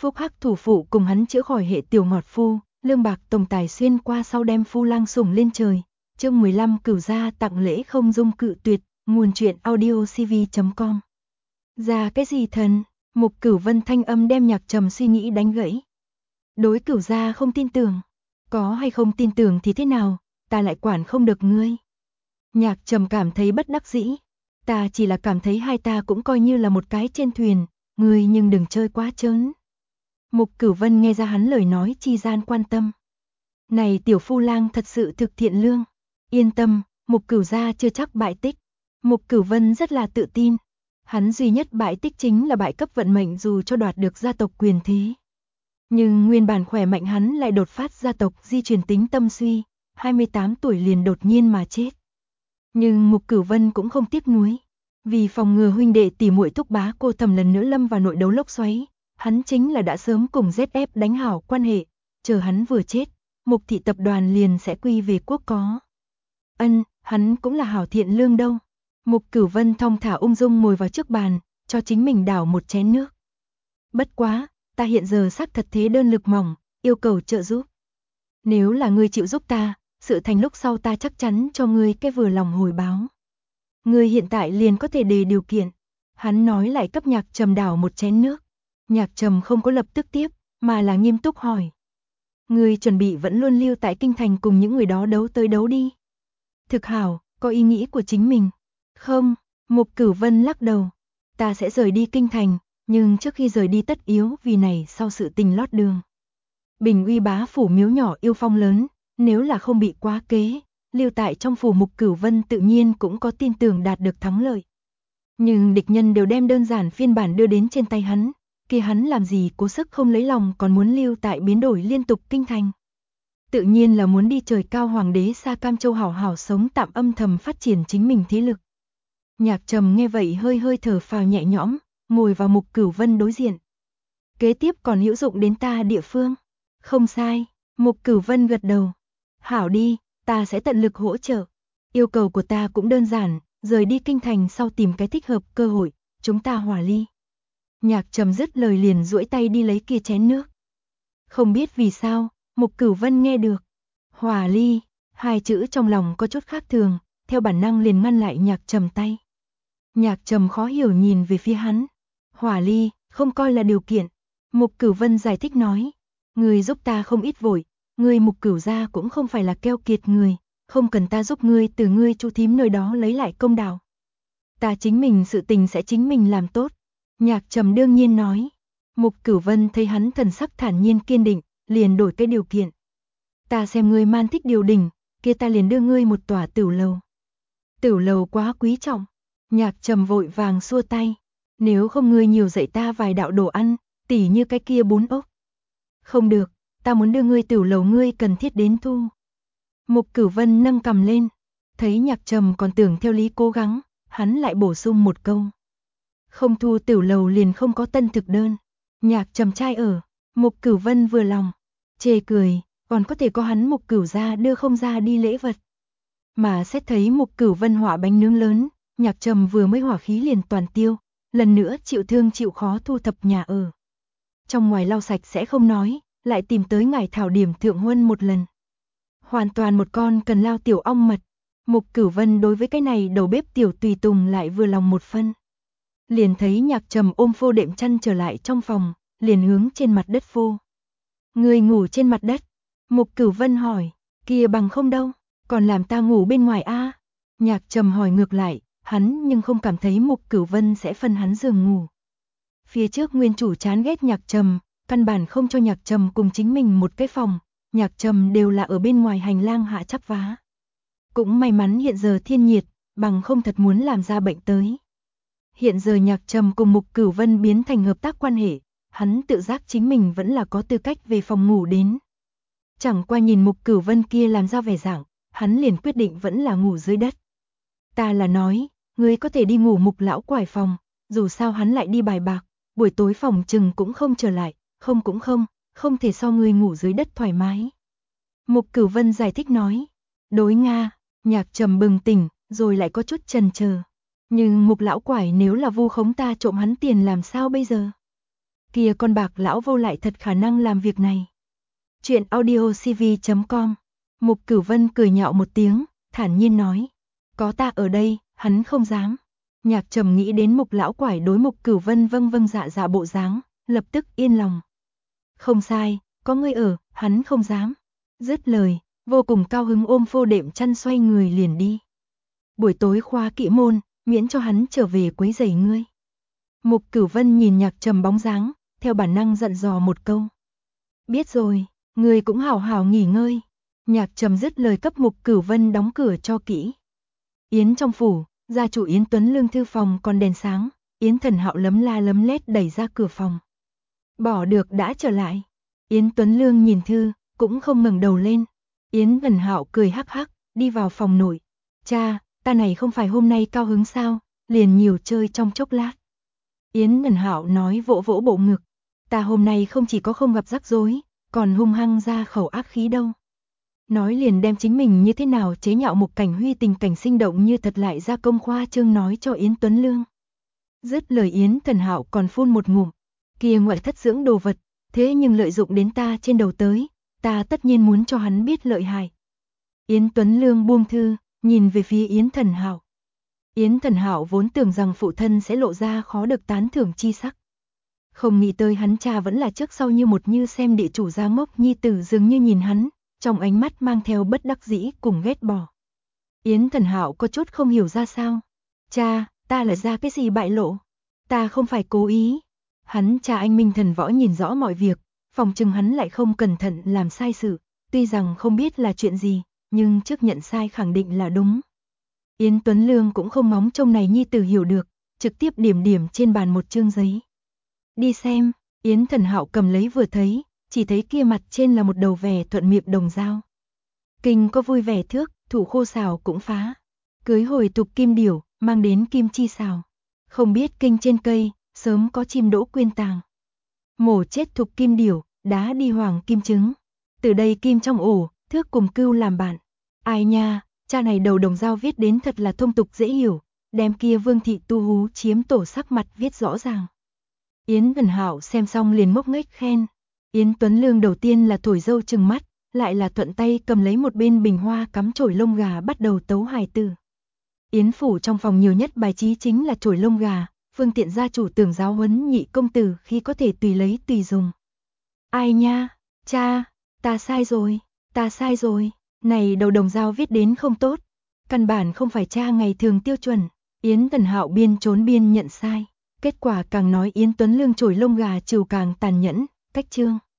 Phúc Hắc thủ phụ cùng hắn chữa khỏi hệ tiểu ngọt phu, lương bạc tổng tài xuyên qua sau đem phu lang sủng lên trời. Chương 15 Cửu gia tặng lễ không dung cự tuyệt, nguồn truyện audiocv.com. Ra cái gì thần? Mục Cửu Vân thanh âm đem Nhạc Trầm suy nghĩ đánh gãy. Đối Cửu gia không tin tưởng, có hay không tin tưởng thì thế nào, ta lại quản không được ngươi. Nhạc Trầm cảm thấy bất đắc dĩ, ta chỉ là cảm thấy hai ta cũng coi như là một cái trên thuyền, ngươi nhưng đừng chơi quá trớn. Mục Cửu Vân nghe ra hắn lời nói chi gian quan tâm. Này tiểu phu lang thật sự thực thiện lương, yên tâm, Mục Cửu gia chưa chắc bại tích. Mục Cửu Vân rất là tự tin, hắn duy nhất bại tích chính là bại cấp vận mệnh dù cho đoạt được gia tộc quyền thế. Nhưng nguyên bản khỏe mạnh hắn lại đột phát gia tộc di truyền tính tâm suy, 28 tuổi liền đột nhiên mà chết. Nhưng Mục Cửu Vân cũng không tiếc nuối, vì phòng ngừa huynh đệ tỷ muội Thúc Bá Cô Thầm lần nữa lâm vào nội đấu lốc xoáy, hắn chính là đã sớm cùng ZF đánh hảo quan hệ, chờ hắn vừa chết, Mục thị tập đoàn liền sẽ quy về quốc có. Hắn cũng là hảo thiện lương đâu. Mục Cửu Vân thong thả ung dung ngồi vào trước bàn, cho chính mình đảo một chén nước. Bất quá, ta hiện giờ xác thật thế đơn lực mỏng, yêu cầu trợ giúp. Nếu là ngươi chịu giúp ta, sự thành lúc sau ta chắc chắn cho ngươi cái vừa lòng hồi báo. Ngươi hiện tại liền có thể đề điều kiện. Hắn nói lại cấp Nhạc Trầm đảo một chén nước. Nhạc Trầm không có lập tức tiếp, mà là nghiêm túc hỏi. Ngươi chuẩn bị vẫn luôn lưu tại kinh thành cùng những người đó đấu tới đấu đi. Thực hảo, có ý nghĩ của chính mình. Không, Mục Cửu Vân lắc đầu. Ta sẽ rời đi kinh thành, nhưng trước khi rời đi tất yếu vì này sau sự tình lót đường. Bình Uy bá phủ miếu nhỏ yêu phong lớn, nếu là không bị quá kế, lưu tại trong phủ Mục Cửu Vân tự nhiên cũng có tin tưởng đạt được thắng lợi. Nhưng địch nhân đều đem đơn giản phiên bản đưa đến trên tay hắn, kia hắn làm gì cố sức không lấy lòng còn muốn lưu tại biến đổi liên tục kinh thành. Tự nhiên là muốn đi trời cao hoàng đế xa Cam Châu hảo hảo sống tạm âm thầm phát triển chính mình thế lực. Nhạc Trầm nghe vậy hơi hơi thở phào nhẹ nhõm, ngồi vào Mục Cửu Vân đối diện. Kế tiếp còn hữu dụng đến ta địa phương. Không sai, Mục Cửu Vân gật đầu. Hảo đi, ta sẽ tận lực hỗ trợ. Yêu cầu của ta cũng đơn giản, rời đi kinh thành sau tìm cái thích hợp cơ hội, chúng ta hòa ly. Nhạc Trầm dứt lời liền duỗi tay đi lấy kia chén nước. Không biết vì sao, Mục Cửu Vân nghe được hòa ly, hai chữ trong lòng có chút khác thường, theo bản năng liền ngăn lại Nhạc Trầm tay. Nhạc Trầm khó hiểu nhìn về phía hắn. Hòa ly, không coi là điều kiện. Mục Cửu Vân giải thích nói. Ngươi giúp ta không ít vội, ngươi Mục Cửu gia cũng không phải là keo kiệt người, không cần ta giúp ngươi từ ngươi Chu thím nơi đó lấy lại công đạo. Ta chính mình sự tình sẽ chính mình làm tốt. Nhạc Trầm đương nhiên nói. Mục Cửu Vân thấy hắn thần sắc thản nhiên kiên định, liền đổi cái điều kiện. Ta xem ngươi man thích điều đình, kia ta liền đưa ngươi một tòa tửu lầu. Tửu lầu quá quý trọng. Nhạc Trầm vội vàng xua tay. Nếu không ngươi nhiều dạy ta vài đạo đồ ăn, tỉ như cái kia bún ốc. Không được, ta muốn đưa ngươi tửu lầu ngươi cần thiết đến thu. Mục Cửu Vân nâng cằm lên. Thấy Nhạc Trầm còn tưởng theo lý cố gắng, hắn lại bổ sung một câu. Không thu tửu lầu liền không có tân thực đơn. Nhạc Trầm trai ở, Mục Cửu Vân vừa lòng. Chê cười, còn có thể có hắn Mục Cửu gia đưa không ra đi lễ vật. Mà xét thấy Mục Cửu Vân hỏa bánh nướng lớn, Nhạc Trầm vừa mới hỏa khí liền toàn tiêu, lần nữa chịu thương chịu khó thu thập nhà ở. Trong ngoài lau sạch sẽ không nói, lại tìm tới ngải thảo điểm thượng huân một lần. Hoàn toàn một con cần lao tiểu ong mật. Mục Cửu Vân đối với cái này đầu bếp tiểu tùy tùng lại vừa lòng một phân. Liền thấy Nhạc Trầm ôm phô đệm chăn trở lại trong phòng, liền hướng trên mặt đất phô. Người ngủ trên mặt đất. Mục Cửu Vân hỏi, kia bằng không đâu, còn làm ta ngủ bên ngoài a? Nhạc Trầm hỏi ngược lại, hắn nhưng không cảm thấy Mục Cửu Vân sẽ phân hắn giường ngủ. Phía trước nguyên chủ chán ghét Nhạc Trầm, căn bản không cho Nhạc Trầm cùng chính mình một cái phòng, Nhạc Trầm đều là ở bên ngoài hành lang hạ chắp vá. Cũng may mắn hiện giờ thiên nhiệt, bằng không thật muốn làm ra bệnh tới. Hiện giờ Nhạc Trầm cùng Mục Cửu Vân biến thành hợp tác quan hệ, hắn tự giác chính mình vẫn là có tư cách về phòng ngủ đến. Chẳng qua nhìn Mục Cửu Vân kia làm ra vẻ dạng, hắn liền quyết định vẫn là ngủ dưới đất. Ta là nói, ngươi có thể đi ngủ Mục lão quải phòng, dù sao hắn lại đi bài bạc, buổi tối phòng chừng cũng không trở lại, không thể so ngươi ngủ dưới đất thoải mái. Mục Cửu Vân giải thích nói, đối Nga, Nhạc Trầm bừng tỉnh, rồi lại có chút chần chờ. Nhưng Mục lão quải nếu là vu khống ta trộm hắn tiền làm sao bây giờ? kia con bạc lão vô lại thật khả năng làm việc này. Chuyện audiocv.com. Mục Cửu Vân cười nhạo một tiếng, thản nhiên nói. Có ta ở đây, hắn không dám. Nhạc Trầm nghĩ đến Mục lão quải đối Mục Cửu Vân vâng vâng dạ dạ bộ dáng, lập tức yên lòng. Không sai, có ngươi ở, hắn không dám. Dứt lời, vô cùng cao hứng ôm phô đệm chăn xoay người liền đi. Buổi tối khóa kỹ môn, miễn cho hắn trở về quấy rầy ngươi. Mục Cửu Vân nhìn Nhạc Trầm bóng dáng, theo bản năng dặn dò một câu. Biết rồi, ngươi cũng hảo hảo nghỉ ngơi. Nhạc Trầm dứt lời cấp Mục Cửu Vân đóng cửa cho kỹ. Yến trong phủ, gia chủ Yến Tuấn Lương thư phòng còn đèn sáng, Yến Thần Hạo lấm la lấm lét đẩy ra cửa phòng. Bỏ được đã trở lại. Yến Tuấn Lương nhìn thư, cũng không ngẩng đầu lên. Yến Thần Hạo cười hắc hắc, đi vào phòng nội. Cha, ta này không phải hôm nay cao hứng sao, liền nhiều chơi trong chốc lát. Yến Thần Hạo nói vỗ vỗ bộ ngực. Ta hôm nay không chỉ có không gặp rắc rối, còn hung hăng ra khẩu ác khí đâu. Nói liền đem chính mình như thế nào chế nhạo Mục Cảnh Huy tình cảnh sinh động như thật lại ra công khoa trương nói cho Yến Tuấn Lương. Dứt lời Yến Thần Hạo còn phun một ngụm. Kia ngoại thất dưỡng đồ vật, thế nhưng lợi dụng đến ta trên đầu tới, ta tất nhiên muốn cho hắn biết lợi hại. Yến Tuấn Lương buông thư, nhìn về phía Yến Thần Hạo. Yến Thần Hạo vốn tưởng rằng phụ thân sẽ lộ ra khó được tán thưởng chi sắc. Không nghĩ tới hắn cha vẫn là trước sau như một như xem địa chủ gia ngốc nhi tử dường như nhìn hắn, trong ánh mắt mang theo bất đắc dĩ cùng ghét bỏ. Yến Thần Hạo có chút không hiểu ra sao. Cha, ta là ra cái gì bại lộ? Ta không phải cố ý. Hắn cha anh minh thần võ nhìn rõ mọi việc, phòng chừng hắn lại không cẩn thận làm sai sự, tuy rằng không biết là chuyện gì, nhưng trước nhận sai khẳng định là đúng. Yến Tuấn Lương cũng không móng trông này nhi tử hiểu được, trực tiếp điểm điểm trên bàn một chương giấy. Đi xem, Yến Thần Hạo cầm lấy vừa thấy, chỉ thấy kia mặt trên là một đầu vẻ thuận miệng đồng dao. Kinh có vui vẻ thước, thủ khô xào cũng phá. Cưới hồi tục kim điểu, mang đến kim chi xào. Không biết kinh trên cây, sớm có chim đỗ quyên tàng. Mổ chết thục kim điểu, đá đi hoàng kim trứng. Từ đây kim trong ổ, thước cùng cưu làm bạn. Ai nha, cha này đầu đồng dao viết đến thật là thông tục dễ hiểu, đem kia Vương thị tu hú chiếm tổ sắc mặt viết rõ ràng. Yến Thần Hạo xem xong liền mốc nghếch khen. Yến Tuấn Lương đầu tiên là thổi dâu trừng mắt, lại là thuận tay cầm lấy một bên bình hoa cắm chổi lông gà bắt đầu tấu hài tử. Yến phủ trong phòng nhiều nhất bài trí chính là chổi lông gà, phương tiện gia chủ tưởng giáo huấn nhị công tử khi có thể tùy lấy tùy dùng. Ai nha, cha, ta sai rồi, này đầu đồng dao viết đến không tốt, căn bản không phải cha ngày thường tiêu chuẩn. Yến Thần Hạo biên trốn biên nhận sai, kết quả càng nói Yến Tuấn Lương chổi lông gà trừ càng tàn nhẫn, cách chương.